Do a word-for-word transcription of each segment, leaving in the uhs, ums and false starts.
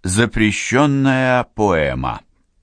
Запрещенная поэма.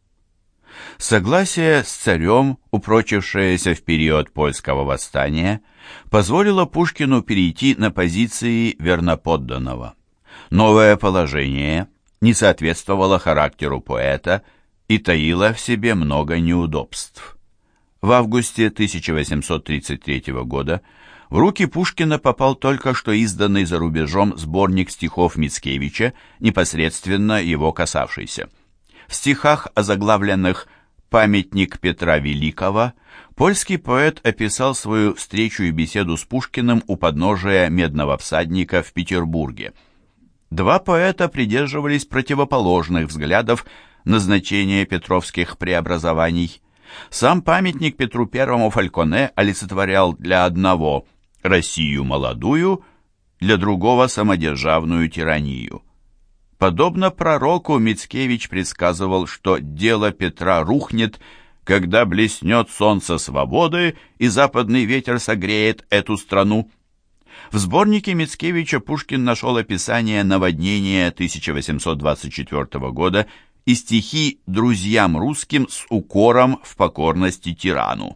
Согласие с царем, упрочившееся в период польского восстания, позволило Пушкину перейти на позиции верноподданного. Новое положение не соответствовало характеру поэта и таило в себе много неудобств. В августе тысяча восемьсот тридцать третьего года в руки Пушкина попал только что изданный за рубежом сборник стихов Мицкевича, непосредственно его касавшийся. В стихах, озаглавленных «Памятник Петра Великого», польский поэт описал свою встречу и беседу с Пушкиным у подножия Медного всадника в Петербурге. Два поэта придерживались противоположных взглядов на значение петровских преобразований. Сам памятник Петру Первому Фальконе олицетворял для одного Россию молодую, для другого самодержавную тиранию. Подобно пророку, Мицкевич предсказывал, что дело Петра рухнет, когда блеснет солнце свободы и западный ветер согреет эту страну. В сборнике Мицкевича Пушкин нашел описание наводнения тысяча восемьсот двадцать четвёртого года и стихи «Друзьям русским» с укором в покорности тирану.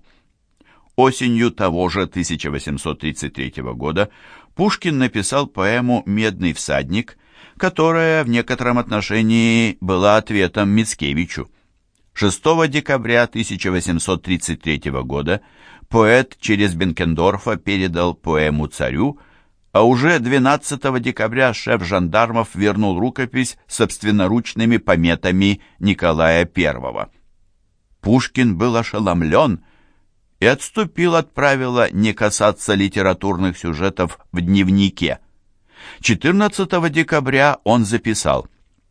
Осенью того же тысяча восемьсот тридцать третьего года Пушкин написал поэму «Медный всадник», которая в некотором отношении была ответом Мицкевичу. шестого декабря тысяча восемьсот тридцать третьего года поэт через Бенкендорфа передал поэму царю, а уже двенадцатого декабря шеф жандармов вернул рукопись собственноручными пометами Николая Первого. Пушкин был ошеломлен и отступил от правила не касаться литературных сюжетов в дневнике. четырнадцатого декабря он записал: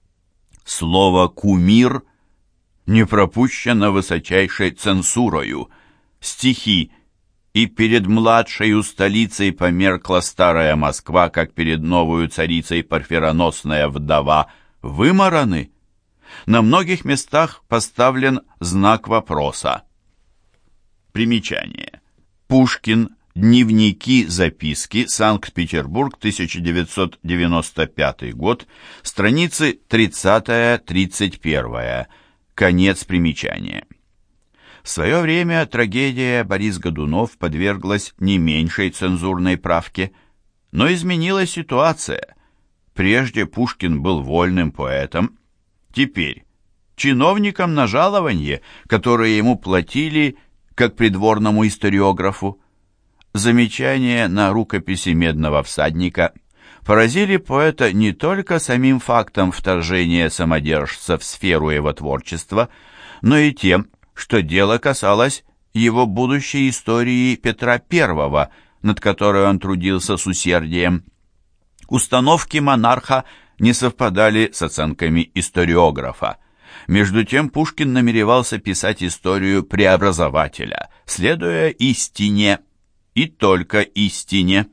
«Слово «кумир» не пропущено высочайшей цензурою. Стихи: «И перед младшею столицей померкла старая Москва, как перед новою царицей парфироносная вдова», вымараны. На многих местах поставлен знак вопроса. Примечание. Пушкин. Дневники, записки. Санкт-Петербург, тысяча девятьсот девяносто пятый год. Страницы тридцать-тридцать один. Конец примечания. В свое время трагедия «Борис Годунов» подверглась не меньшей цензурной правке, но изменилась ситуация. Прежде Пушкин был вольным поэтом, теперь чиновником на жалованье, которое ему платили как придворному историографу. Замечания на рукописи «Медного всадника» поразили поэта не только самим фактом вторжения самодержца в сферу его творчества, но и тем, что дело касалось его будущей истории Петра Первого, над которой он трудился с усердием. Установки монарха не совпадали с оценками историографа. Между тем Пушкин намеревался писать историю преобразователя, следуя истине и только истине.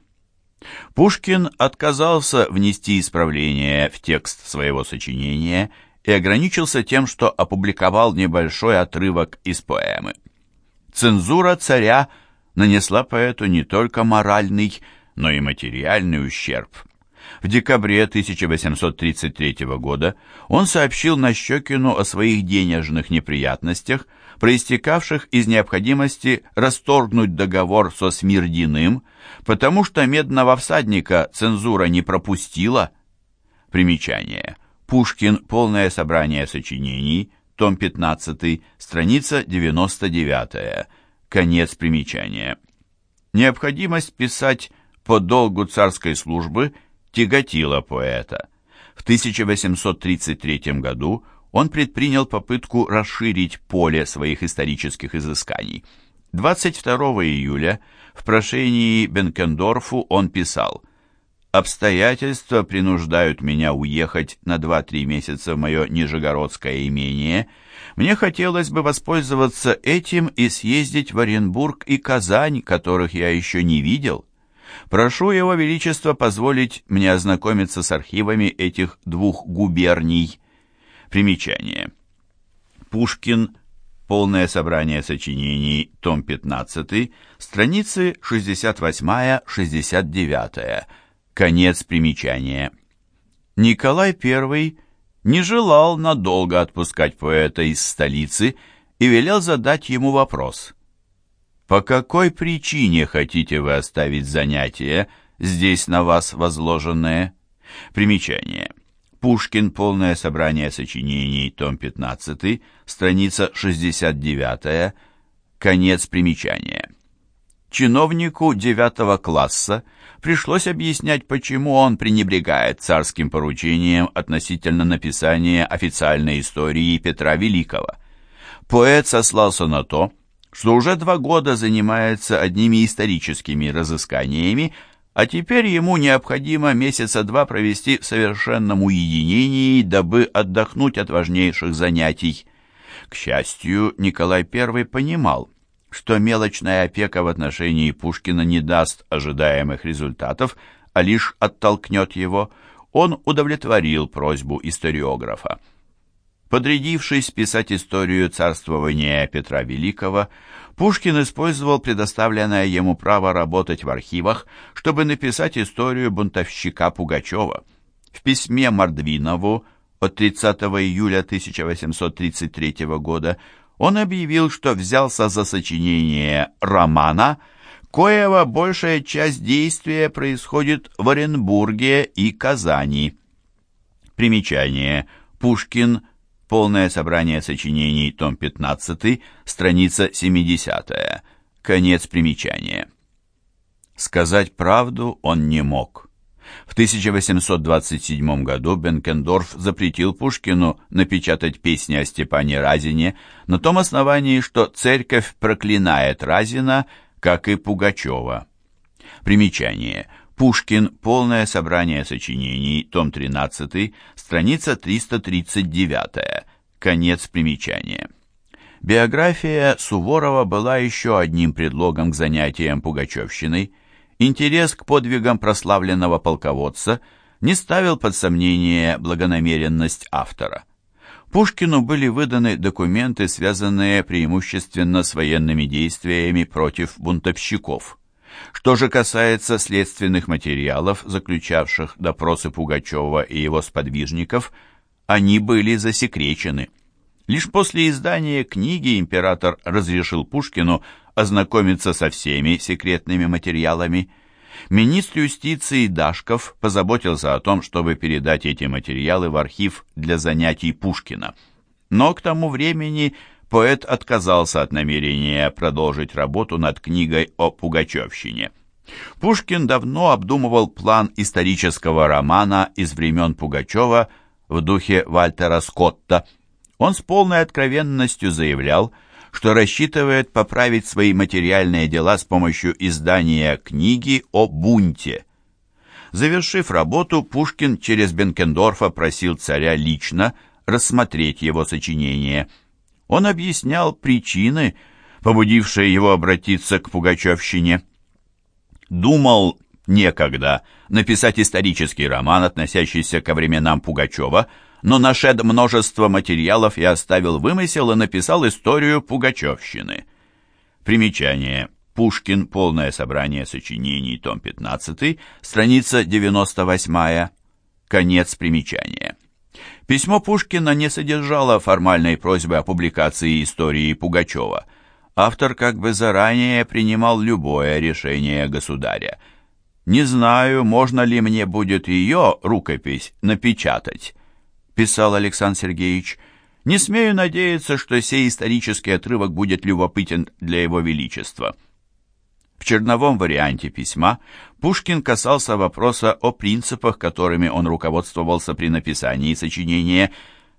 Пушкин отказался внести исправления в текст своего сочинения и ограничился тем, что опубликовал небольшой отрывок из поэмы. Цензура царя нанесла поэту не только моральный, но и материальный ущерб. В декабре тысяча восемьсот тридцать третьего года он сообщил Нащекину о своих денежных неприятностях, проистекавших из необходимости расторгнуть договор со Смирдиным, потому что «Медного всадника» цензура не пропустила. Примечание. Пушкин. Полное собрание сочинений. Том пятнадцатый. Страница девяносто девятая. Конец примечания. Необходимость писать по долгу царской службы тяготила поэта. В тысяча восемьсот тридцать третьем году он предпринял попытку расширить поле своих исторических изысканий. двадцать второго июля в прошении Бенкендорфу он писал: «Обстоятельства принуждают меня уехать на два-три месяца в мое нижегородское имение. Мне хотелось бы воспользоваться этим и съездить в Оренбург и Казань, которых я еще не видел. Прошу Его Величество позволить мне ознакомиться с архивами этих двух губерний». Примечание. Пушкин. Полное собрание сочинений. Том пятнадцатый. Страницы шестьдесят восемь — шестьдесят девять. Конец примечания. Николай Первый не желал надолго отпускать поэта из столицы и велел задать ему вопрос. «По какой причине хотите вы оставить занятия, здесь на вас возложенные?» Примечание. Пушкин. Полное собрание сочинений. Том пятнадцатый. Страница шестьдесят девятая. Конец примечания. Чиновнику девятого класса пришлось объяснять, почему он пренебрегает царским поручением относительно написания официальной истории Петра Великого. Поэт сослался на то, что уже два года занимается одними историческими разысканиями, а теперь ему необходимо месяца два провести в совершенном уединении, дабы отдохнуть от важнейших занятий. К счастью, Николай Первый понимал, что мелочная опека в отношении Пушкина не даст ожидаемых результатов, а лишь оттолкнет его. Он удовлетворил просьбу историографа. Подрядившись писать историю царствования Петра Великого, Пушкин использовал предоставленное ему право работать в архивах, чтобы написать историю бунтовщика Пугачева. В письме Мордвинову от тридцатого июля тысяча восемьсот тридцать третьего года он объявил, что взялся за сочинение романа, коего большая часть действия происходит в Оренбурге и Казани. Примечание. Пушкин. Полное собрание сочинений. Том пятнадцатый. Страница семидесятая. Конец примечания. Сказать правду он не мог. В тысяча восемьсот двадцать седьмом году Бенкендорф запретил Пушкину напечатать песни о Степане Разине на том основании, что церковь проклинает Разина, как и Пугачева. Примечание. Пушкин. Полное собрание сочинений. Том тринадцатый. Страница триста тридцать девятая. Конец примечания. Биография Суворова была еще одним предлогом к занятиям пугачевщиной. Интерес к подвигам прославленного полководца не ставил под сомнение благонамеренность автора. Пушкину были выданы документы, связанные преимущественно с военными действиями против бунтовщиков. Что же касается следственных материалов, заключавших допросы Пугачева и его сподвижников, они были засекречены. Лишь после издания книги император разрешил Пушкину ознакомиться со всеми секретными материалами. Министр юстиции Дашков позаботился о том, чтобы передать эти материалы в архив для занятий Пушкина. Но к тому времени поэт отказался от намерения продолжить работу над книгой о Пугачевщине. Пушкин давно обдумывал план исторического романа из времен Пугачева в духе Вальтера Скотта. Он с полной откровенностью заявлял, что рассчитывает поправить свои материальные дела с помощью издания книги о бунте. Завершив работу, Пушкин через Бенкендорфа просил царя лично рассмотреть его сочинение. Он объяснял причины, побудившие его обратиться к пугачевщине. Думал некогда написать исторический роман, относящийся ко временам Пугачева, но нашед множество материалов и оставил вымысел и написал историю пугачевщины. Примечание. Пушкин. Полное собрание сочинений. Том пятнадцатый. Страница девяносто восьмая. Конец примечания. Письмо Пушкина не содержало формальной просьбы о публикации истории Пугачева. Автор как бы заранее принимал любое решение государя. «Не знаю, можно ли мне будет ее рукопись напечатать», — писал Александр Сергеевич. «Не смею надеяться, что сей исторический отрывок будет любопытен для его величества». В черновом варианте письма Пушкин касался вопроса о принципах, которыми он руководствовался при написании сочинения.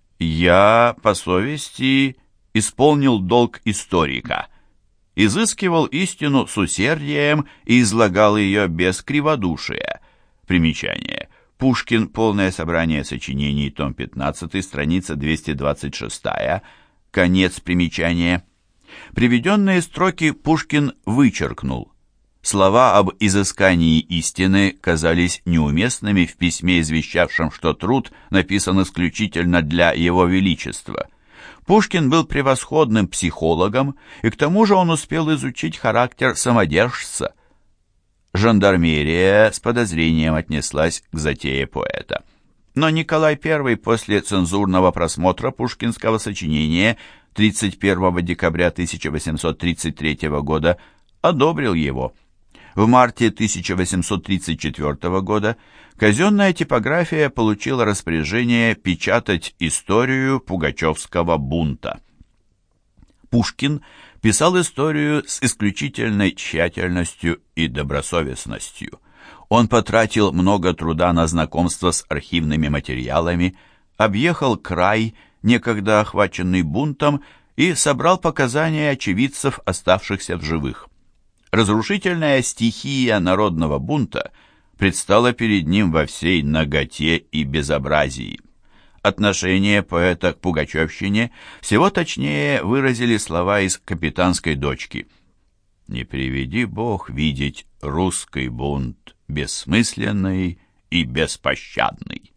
«Я, по совести, исполнил долг историка, изыскивал истину с усердием и излагал ее без криводушия». Примечание. Пушкин. Полное собрание сочинений. Том пятнадцатый. Страница двести двадцать шестая. Конец примечания. Приведенные строки Пушкин вычеркнул. Слова об изыскании истины казались неуместными в письме, извещавшем, что труд написан исключительно для его величества. Пушкин был превосходным психологом, и к тому же он успел изучить характер самодержца. Жандармерия с подозрением отнеслась к затее поэта. Но Николай Первый после цензурного просмотра пушкинского сочинения тридцать первого декабря тысяча восемьсот тридцать третьего года одобрил его. В марте тысяча восемьсот тридцать четвёртого года казенная типография получила распоряжение печатать историю пугачевского бунта. Пушкин писал историю с исключительной тщательностью и добросовестностью. Он потратил много труда на знакомство с архивными материалами, объехал край, некогда охваченный бунтом, и собрал показания очевидцев, оставшихся в живых. Разрушительная стихия народного бунта предстала перед ним во всей наготе и безобразии. Отношение поэта к пугачевщине всего точнее выразили слова из «Капитанской дочки». «Не приведи Бог видеть русский бунт, бессмысленный и беспощадный».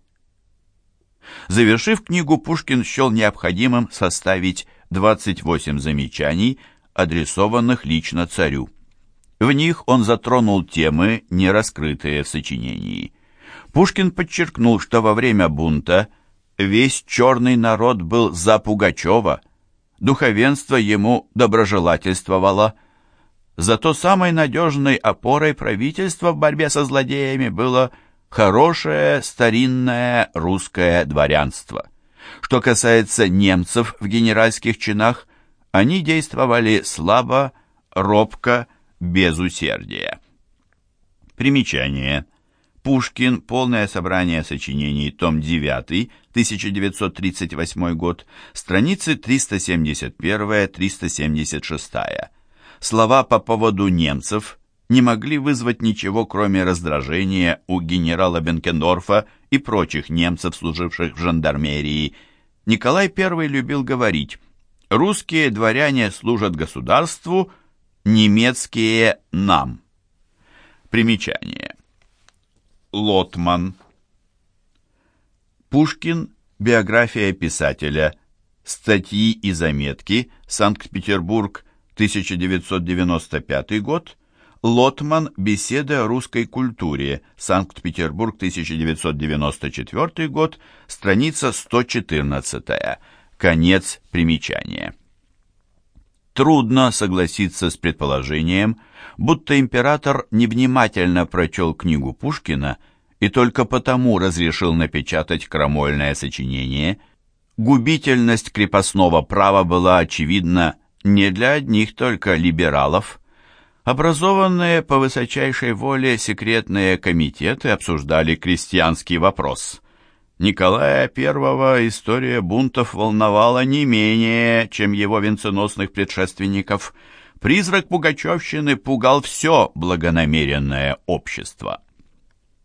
Завершив книгу, Пушкин счел необходимым составить двадцать восемь замечаний, адресованных лично царю. В них он затронул темы, не раскрытые в сочинении. Пушкин подчеркнул, что во время бунта весь черный народ был за Пугачева, духовенство ему доброжелательствовало. Зато самой надежной опорой правительства в борьбе со злодеями было хорошее старинное русское дворянство. Что касается немцев в генеральских чинах, они действовали слабо, робко, без усердия. Примечание. Пушкин. Полное собрание сочинений. Том девятый. тысяча девятьсот тридцать восьмой год. Страницы триста семьдесят один — триста семьдесят шесть. Слова по поводу немцев не могли вызвать ничего, кроме раздражения у генерала Бенкендорфа и прочих немцев, служивших в жандармерии. Николай Первый любил говорить: «Русские дворяне служат государству, немецкие — нам». Примечание. Лотман. Пушкин. Биография писателя. Статьи и заметки. Санкт-Петербург, тысяча девятьсот девяносто пятый год. Лотман. Беседы о русской культуре. Санкт-Петербург, тысяча девятьсот девяносто четвёртый год. Страница сто четырнадцатая. Конец примечания. Трудно согласиться с предположением, будто император невнимательно прочел книгу Пушкина и только потому разрешил напечатать крамольное сочинение. Губительность крепостного права была очевидна не для одних только либералов. Образованные по высочайшей воле секретные комитеты обсуждали крестьянский вопрос. Николая Первого история бунтов волновала не менее, чем его венценосных предшественников. Призрак пугачевщины пугал все благонамеренное общество.